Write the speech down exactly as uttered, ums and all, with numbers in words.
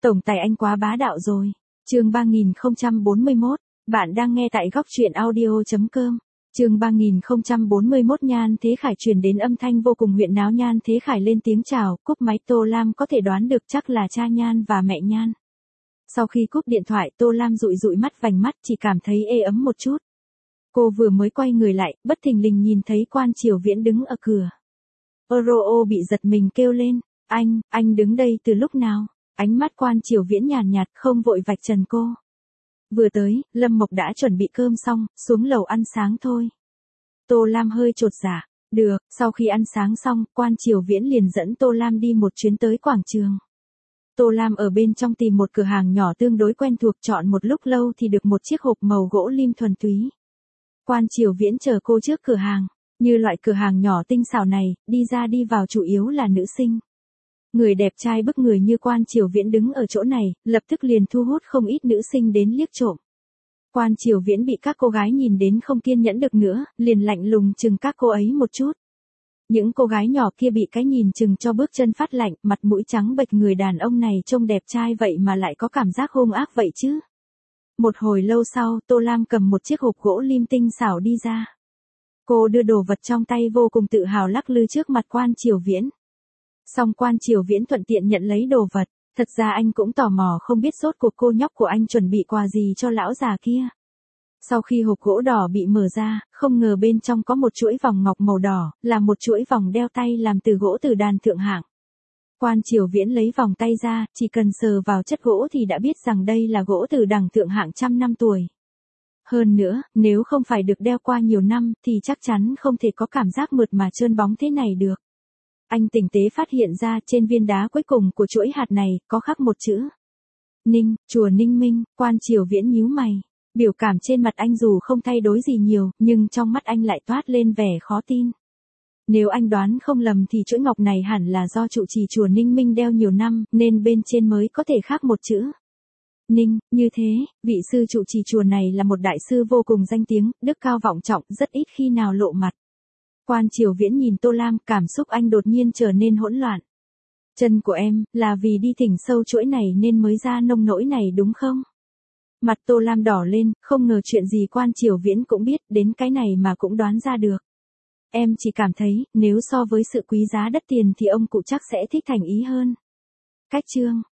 Tổng tài anh quá bá đạo rồi. Chương ba nghìn không trăm bốn mươi mốt, bạn đang nghe tại góc truyện audio chấm com. Chương ba nghìn không trăm bốn mươi mốt Nhan Thế Khải truyền đến âm thanh vô cùng huyễn náo. Nhan Thế Khải lên tiếng chào, cúp máy. Tô Lam có thể đoán được chắc là cha Nhan và mẹ Nhan. Sau khi cúp điện thoại, Tô Lam dụi dụi mắt vành mắt, chỉ cảm thấy ê ấm một chút. Cô vừa mới quay người lại, bất thình lình nhìn thấy Quan Triều Viễn đứng ở cửa. Oro bị giật mình kêu lên, anh, anh đứng đây từ lúc nào? Ánh mắt Quan Triều Viễn nhàn nhạt, không vội vạch trần cô. Vừa tới, Lâm Mộc đã chuẩn bị cơm xong, xuống lầu ăn sáng thôi. Tô Lam hơi chột dạ. Được, sau khi ăn sáng xong, Quan Triều Viễn liền dẫn Tô Lam đi một chuyến tới quảng trường. Tô Lam ở bên trong tìm một cửa hàng nhỏ tương đối quen thuộc, chọn một lúc lâu thì được một chiếc hộp màu gỗ lim thuần túy. Quan Triều Viễn chờ cô trước cửa hàng. Như loại cửa hàng nhỏ tinh xảo này, đi ra đi vào chủ yếu là nữ sinh. Người đẹp trai bức người như Quan Triều Viễn đứng ở chỗ này, lập tức liền thu hút không ít nữ sinh đến liếc trộm. Quan Triều Viễn bị các cô gái nhìn đến không kiên nhẫn được nữa, liền lạnh lùng chừng các cô ấy một chút. Những cô gái nhỏ kia bị cái nhìn chừng cho bước chân phát lạnh, mặt mũi trắng bệch. Người đàn ông này trông đẹp trai vậy mà lại có cảm giác hung ác vậy chứ. Một hồi lâu sau, Tô Lam cầm một chiếc hộp gỗ lim tinh xảo đi ra. Cô đưa đồ vật trong tay vô cùng tự hào lắc lư trước mặt Quan Triều Viễn. Xong Quan Triều Viễn thuận tiện nhận lấy đồ vật. Thật ra anh cũng tò mò không biết rốt cuộc cô nhóc của anh chuẩn bị quà gì cho lão già kia. Sau khi hộp gỗ đỏ bị mở ra, không ngờ bên trong có một chuỗi vòng ngọc màu đỏ, là một chuỗi vòng đeo tay làm từ gỗ từ đàn thượng hạng. Quan Triều Viễn lấy vòng tay ra, chỉ cần sờ vào chất gỗ thì đã biết rằng đây là gỗ từ đằng thượng hạng trăm năm tuổi. Hơn nữa, nếu không phải được đeo qua nhiều năm, thì chắc chắn không thể có cảm giác mượt mà trơn bóng thế này được. Anh tinh tế phát hiện ra trên viên đá cuối cùng của chuỗi hạt này, có khắc một chữ. Ninh, chùa Ninh Minh. Quan Triều Viễn nhíu mày. Biểu cảm trên mặt anh dù không thay đổi gì nhiều, nhưng trong mắt anh lại toát lên vẻ khó tin. Nếu anh đoán không lầm thì chuỗi ngọc này hẳn là do trụ trì chùa Ninh Minh đeo nhiều năm, nên bên trên mới có thể khắc một chữ Ninh. Như thế, vị sư trụ trì chùa này là một đại sư vô cùng danh tiếng, đức cao vọng trọng, rất ít khi nào lộ mặt. Quan Triều Viễn nhìn Tô Lam, cảm xúc anh đột nhiên trở nên hỗn loạn. Chân của em, là vì đi thỉnh sâu chuỗi này nên mới ra nông nỗi này đúng không? Mặt Tô Lam đỏ lên, không ngờ chuyện gì Quan Triều Viễn cũng biết, đến cái này mà cũng đoán ra được. Em chỉ cảm thấy, nếu so với sự quý giá đắt tiền thì ông cụ chắc sẽ thích thành ý hơn. Cách chương.